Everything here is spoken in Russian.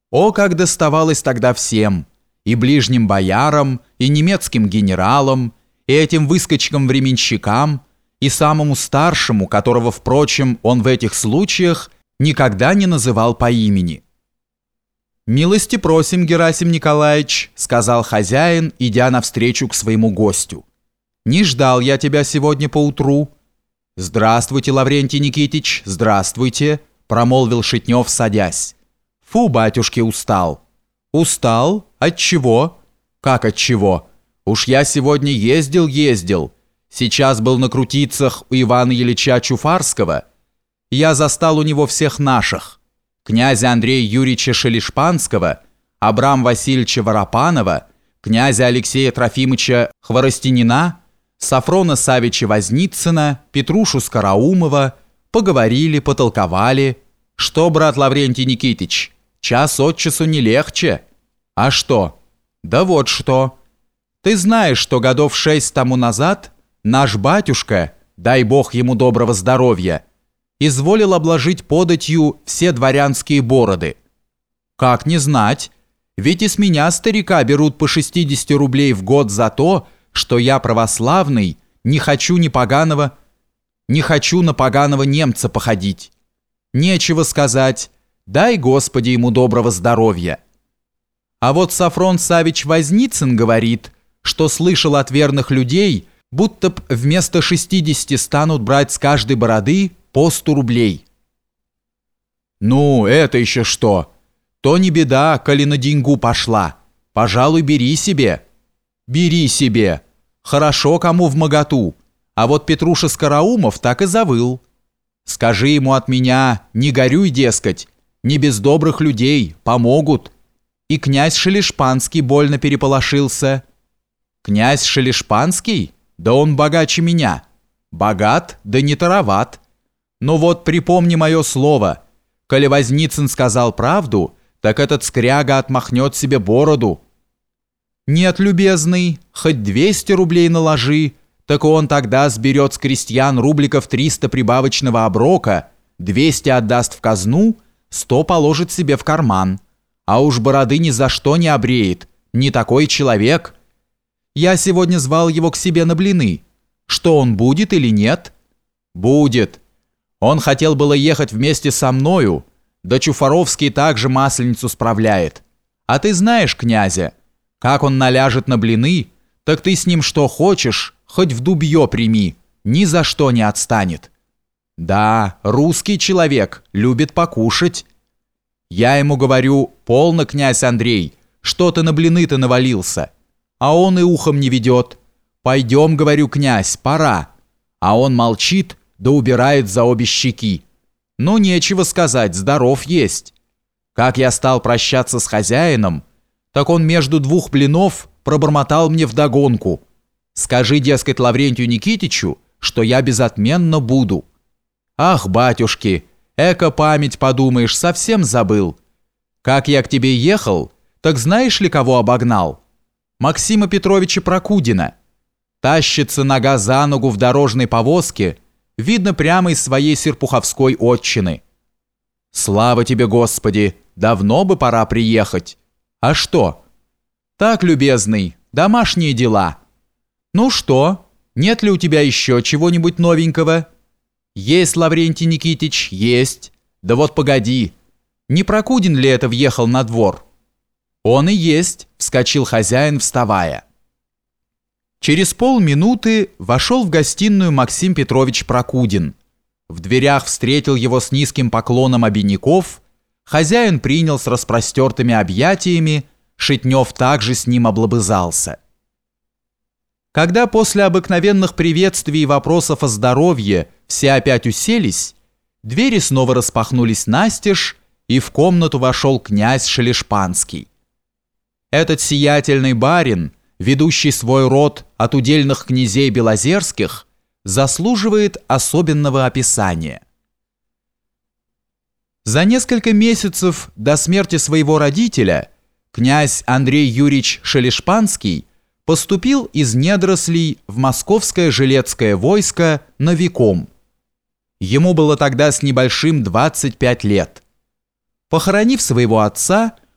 О, как доставалось тогда всем, и ближним боярам, и немецким генералам, и этим выскочкам-временщикам, и самому старшему, которого, впрочем, он в этих случаях никогда не называл по имени. «Милости просим, Герасим Николаевич», — сказал хозяин, идя навстречу к своему гостю. «Не ждал я тебя сегодня поутру». «Здравствуйте, Лаврентий Никитич, здравствуйте», — промолвил Шитнев, садясь. «Фу, батюшки, устал». «Устал? Отчего?» «Как отчего? Уж я сегодня ездил. Сейчас был на крутицах у Ивана Ильича Чуфарского. Я застал у него всех наших. Князя Андрея Юрьевича Шелешпанского, Абрама Васильевича Воропанова, князя Алексея Трофимовича Хворостянина, Сафрона Савича Возницына, Петрушу Скороумова. Поговорили, потолковали. Что, брат Лаврентий Никитич, час от часу не легче. А что? Да вот что. Ты знаешь, что годов 6 тому назад наш батюшка, дай бог ему доброго здоровья, изволил обложить податью все дворянские бороды. Как не знать? Ведь и с меня, старика, берут по 60 рублей в год за то, что я православный, не хочу на поганого немца походить. Нечего сказать, дай Господи ему доброго здоровья. А вот Сафрон Савич Возницын говорит, что слышал от верных людей, будто б вместо 60 станут брать с каждой бороды по 100 рублей. Ну, это еще что? То не беда, коли на деньгу пошла. Пожалуй, бери себе. Бери себе. Хорошо кому вмоготу. А вот Петруша Скороумов так и завыл. Скажи ему от меня, не горюй, дескать, не без добрых людей, помогут. И князь Шелешпанский больно переполошился. Князь Шелешпанский? Да он богаче меня. Богат, да не тароват. Но вот припомни мое слово. Коли Возницын сказал правду, так этот скряга отмахнет себе бороду. Нет, любезный, хоть 200 рублей наложи, так он тогда сберет с крестьян рубликов 300 прибавочного оброка, 200 отдаст в казну, 100 положит себе в карман. А уж бороды ни за что не обреет, не такой человек. Я сегодня звал его к себе на блины. Что он будет или нет? Будет. Он хотел было ехать вместе со мною, да Чуфаровский также масленицу справляет. А ты знаешь князя, как он наляжет на блины, так ты с ним что хочешь, хоть в дубье прими, ни за что не отстанет. Да, русский человек, любит покушать. Я ему говорю, полно, князь Андрей, что ты на блины-то навалился? А он и ухом не ведет. Пойдем, говорю, князь, пора. А он молчит, да убирает за обе щеки. Ну, нечего сказать, здоров есть. Как я стал прощаться с хозяином, так он между двух блинов пробормотал мне вдогонку. Скажи, дескать, Лаврентию Никитичу, что я безотменно буду. Ах, батюшки, эко память, подумаешь, совсем забыл. Как я к тебе ехал, так знаешь ли, кого обогнал? Максима Петровича Прокудина. Тащится нога за ногу в дорожной повозке, видно прямо из своей серпуховской отчины. Слава тебе, Господи, давно бы пора приехать. А что? Так, любезный, домашние дела. Ну что, нет ли у тебя еще чего-нибудь новенького? Есть, Лаврентий Никитич, есть. Да вот погоди, не Прокудин ли это въехал на двор? Он и есть, вскочил хозяин, вставая. Через полминуты вошел в гостиную Максим Петрович Прокудин. В дверях встретил его с низким поклоном обиняков. Хозяин принял с распростертыми объятиями, Шитнев также с ним облобызался. Когда после обыкновенных приветствий и вопросов о здоровье все опять уселись, двери снова распахнулись настежь, и в комнату вошел князь Шелешпанский. Этот сиятельный барин, ведущий свой род от удельных князей Белозерских, заслуживает особенного описания. За несколько месяцев до смерти своего родителя князь Андрей Юрьевич Шелешпанский поступил из недорослей в московское жилецкое войско новиком. Ему было тогда с небольшим 25 лет. Похоронив своего отца,